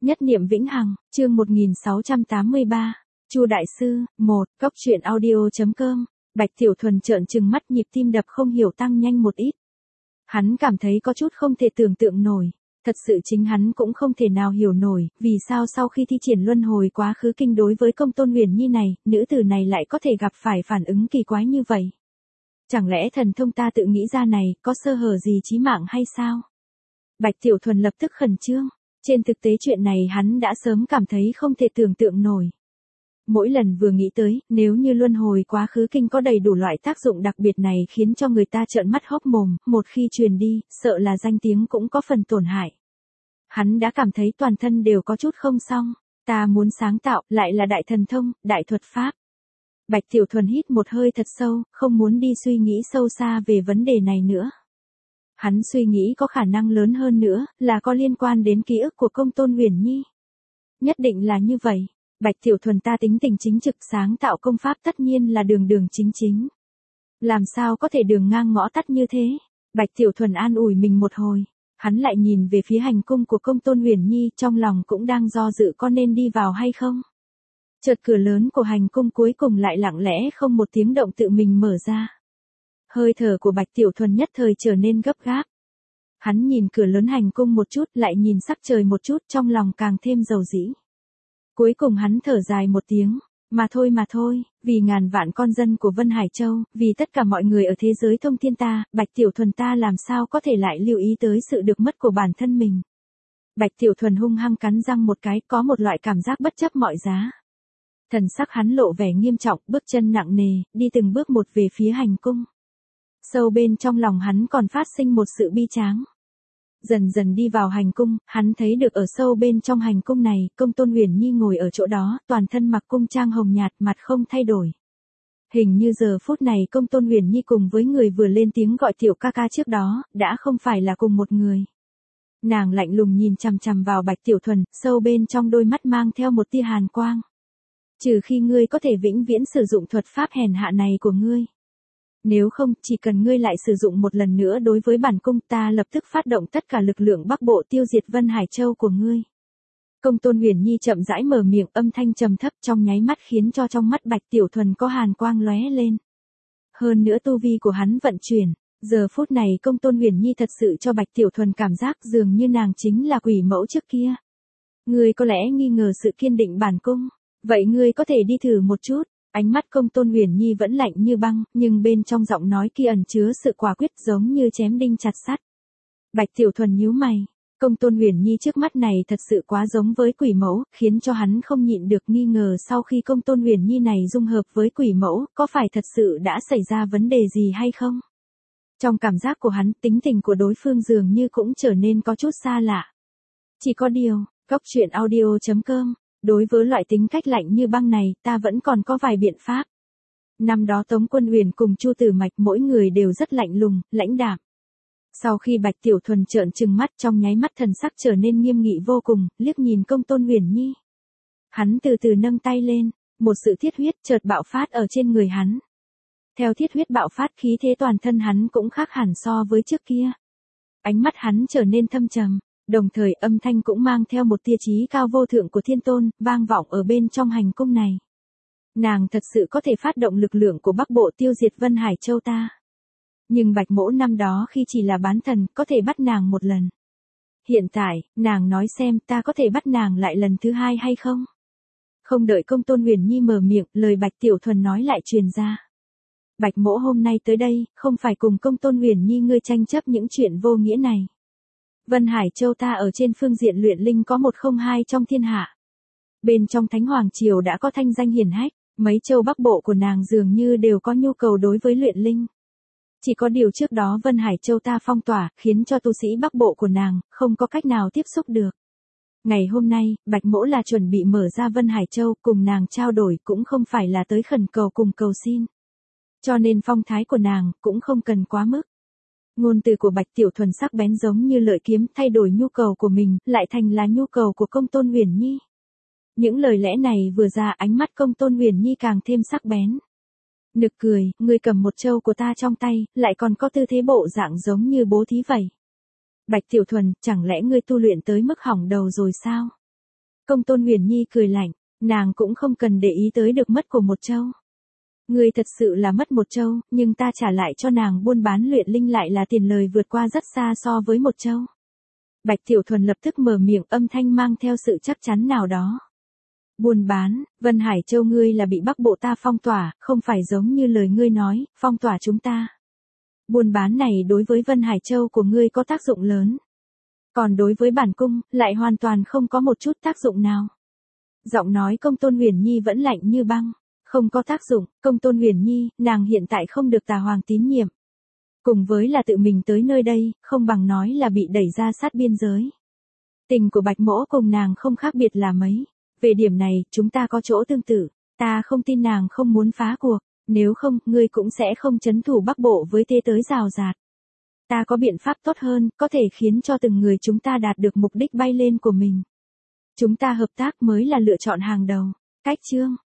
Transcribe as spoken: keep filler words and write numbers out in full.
Nhất niệm vĩnh hằng, chương một nghìn sáu trăm tám mươi ba. Chu đại sư, một, cốc truyện audio.com. Bạch Tiểu Thuần trợn trừng mắt, nhịp tim đập không hiểu tăng nhanh một ít. Hắn cảm thấy có chút không thể tưởng tượng nổi, thật sự chính hắn cũng không thể nào hiểu nổi, vì sao sau khi thi triển luân hồi quá khứ kinh đối với Công Tôn Huyền Nhi này, nữ tử này lại có thể gặp phải phản ứng kỳ quái như vậy. Chẳng lẽ thần thông ta tự nghĩ ra này, có sơ hở gì chí mạng hay sao? Bạch Tiểu Thuần lập tức khẩn trương. Trên thực tế chuyện này hắn đã sớm cảm thấy không thể tưởng tượng nổi. Mỗi lần vừa nghĩ tới, nếu như luân hồi quá khứ kinh có đầy đủ loại tác dụng đặc biệt này khiến cho người ta trợn mắt hốc mồm, một khi truyền đi, sợ là danh tiếng cũng có phần tổn hại. Hắn đã cảm thấy toàn thân đều có chút không xong, ta muốn sáng tạo, lại là đại thần thông, đại thuật pháp. Bạch Tiểu Thuần hít một hơi thật sâu, không muốn đi suy nghĩ sâu xa về vấn đề này nữa. Hắn suy nghĩ có khả năng lớn hơn nữa, là có liên quan đến ký ức của Công Tôn Huyền Nhi. Nhất định là như vậy. Bạch Tiểu Thuần ta tính tình chính trực, sáng tạo công pháp tất nhiên là đường đường chính chính. Làm sao có thể đường ngang ngõ tắt như thế? Bạch Tiểu Thuần an ủi mình một hồi. Hắn lại nhìn về phía hành cung của Công Tôn Huyền Nhi, trong lòng cũng đang do dự có nên đi vào hay không. Chợt cửa lớn của hành cung cuối cùng lại lặng lẽ không một tiếng động tự mình mở ra. Hơi thở của Bạch Tiểu Thuần nhất thời trở nên gấp gáp. Hắn nhìn cửa lớn hành cung một chút, lại nhìn sắc trời một chút, trong lòng càng thêm dầu dĩ. Cuối cùng hắn thở dài một tiếng, mà thôi mà thôi, vì ngàn vạn con dân của Vân Hải Châu, vì tất cả mọi người ở thế giới thông thiên ta, Bạch Tiểu Thuần ta làm sao có thể lại lưu ý tới sự được mất của bản thân mình. Bạch Tiểu Thuần hung hăng cắn răng một cái, có một loại cảm giác bất chấp mọi giá. Thần sắc hắn lộ vẻ nghiêm trọng, bước chân nặng nề, đi từng bước một về phía hành cung. Sâu bên trong lòng hắn còn phát sinh một sự bi tráng. Dần dần đi vào hành cung, hắn thấy được ở sâu bên trong hành cung này, Công Tôn Huyền Nhi ngồi ở chỗ đó, toàn thân mặc cung trang hồng nhạt, mặt không thay đổi. Hình như giờ phút này Công Tôn Huyền Nhi cùng với người vừa lên tiếng gọi tiểu ca ca trước đó, đã không phải là cùng một người. Nàng lạnh lùng nhìn chằm chằm vào Bạch Tiểu Thuần, sâu bên trong đôi mắt mang theo một tia hàn quang. Trừ khi ngươi có thể vĩnh viễn sử dụng thuật pháp hèn hạ này của ngươi. Nếu không, chỉ cần ngươi lại sử dụng một lần nữa đối với bản cung, ta lập tức phát động tất cả lực lượng Bắc Bộ tiêu diệt Vân Hải Châu của ngươi. Công Tôn Huyền Nhi chậm rãi mở miệng, âm thanh trầm thấp trong nháy mắt khiến cho trong mắt Bạch Tiểu Thuần có hàn quang lóe lên. Hơn nữa tu vi của hắn vận chuyển, giờ phút này Công Tôn Huyền Nhi thật sự cho Bạch Tiểu Thuần cảm giác dường như nàng chính là quỷ mẫu trước kia. Ngươi có lẽ nghi ngờ sự kiên định bản cung, vậy ngươi có thể đi thử một chút. Ánh mắt Công Tôn Huyền Nhi vẫn lạnh như băng, nhưng bên trong giọng nói kia ẩn chứa sự quả quyết giống như chém đinh chặt sắt. Bạch Tiểu Thuần nhíu mày, Công Tôn Huyền Nhi trước mắt này thật sự quá giống với quỷ mẫu, khiến cho hắn không nhịn được nghi ngờ sau khi Công Tôn Huyền Nhi này dung hợp với quỷ mẫu, có phải thật sự đã xảy ra vấn đề gì hay không? Trong cảm giác của hắn, tính tình của đối phương dường như cũng trở nên có chút xa lạ. Chỉ có điều, cốc truyện audio.com. Đối với loại tính cách lạnh như băng này, ta vẫn còn có vài biện pháp. Năm đó Tống Quân Huyền cùng Chu Tử Mạch mỗi người đều rất lạnh lùng, lãnh đạm. Sau khi Bạch Tiểu Thuần trợn trừng mắt, trong nháy mắt thần sắc trở nên nghiêm nghị vô cùng, liếc nhìn Công Tôn Huyền Nhi. Hắn từ từ nâng tay lên, một sự thiết huyết chợt bạo phát ở trên người hắn. Theo thiết huyết bạo phát, khí thế toàn thân hắn cũng khác hẳn so với trước kia. Ánh mắt hắn trở nên thâm trầm. Đồng thời âm thanh cũng mang theo một tia chí cao vô thượng của thiên tôn, vang vọng ở bên trong hành cung này. Nàng thật sự có thể phát động lực lượng của Bắc Bộ tiêu diệt Vân Hải Châu ta. Nhưng Bạch Mỗ năm đó khi chỉ là bán thần, có thể bắt nàng một lần. Hiện tại, nàng nói xem ta có thể bắt nàng lại lần thứ hai hay không? Không đợi Công Tôn Huyền Nhi mở miệng, lời Bạch Tiểu Thuần nói lại truyền ra. Bạch Mỗ hôm nay tới đây, không phải cùng Công Tôn Huyền Nhi ngươi tranh chấp những chuyện vô nghĩa này. Vân Hải Châu ta ở trên phương diện luyện linh có một không hai trong thiên hạ. Bên trong Thánh Hoàng Triều đã có thanh danh hiển hách, mấy châu Bắc Bộ của nàng dường như đều có nhu cầu đối với luyện linh. Chỉ có điều trước đó Vân Hải Châu ta phong tỏa, khiến cho tu sĩ Bắc Bộ của nàng, không có cách nào tiếp xúc được. Ngày hôm nay, Bạch Mỗ là chuẩn bị mở ra Vân Hải Châu cùng nàng trao đổi, cũng không phải là tới khẩn cầu cùng cầu xin. Cho nên phong thái của nàng, cũng không cần quá mức. Ngôn từ của Bạch Tiểu Thuần sắc bén giống như lợi kiếm, thay đổi nhu cầu của mình, lại thành là nhu cầu của Công Tôn Huyền Nhi. Những lời lẽ này vừa ra, ánh mắt Công Tôn Huyền Nhi càng thêm sắc bén. Nực cười, ngươi cầm một châu của ta trong tay, lại còn có tư thế bộ dạng giống như bố thí vậy. Bạch Tiểu Thuần, chẳng lẽ ngươi tu luyện tới mức hỏng đầu rồi sao? Công Tôn Huyền Nhi cười lạnh, nàng cũng không cần để ý tới được mất của một châu. Ngươi thật sự là mất một châu, nhưng ta trả lại cho nàng buôn bán luyện linh lại là tiền lời vượt qua rất xa so với một châu. Bạch Tiểu Thuần lập tức mở miệng, âm thanh mang theo sự chắc chắn nào đó. Buôn bán, Vân Hải Châu ngươi là bị Bắc Bộ ta phong tỏa, không phải giống như lời ngươi nói, phong tỏa chúng ta. Buôn bán này đối với Vân Hải Châu của ngươi có tác dụng lớn. Còn đối với bản cung, lại hoàn toàn không có một chút tác dụng nào. Giọng nói Công Tôn Huyền Nhi vẫn lạnh như băng. Không có tác dụng, Công Tôn Huyền Nhi, nàng hiện tại không được Tà Hoàng tín nhiệm. Cùng với là tự mình tới nơi đây, không bằng nói là bị đẩy ra sát biên giới. Tình của Bạch Mỗ cùng nàng không khác biệt là mấy. Về điểm này, chúng ta có chỗ tương tự. Ta không tin nàng không muốn phá cuộc. Nếu không, ngươi cũng sẽ không chấn thủ Bắc Bộ với thế tới rào rạt. Ta có biện pháp tốt hơn, có thể khiến cho từng người chúng ta đạt được mục đích bay lên của mình. Chúng ta hợp tác mới là lựa chọn hàng đầu. Cách chương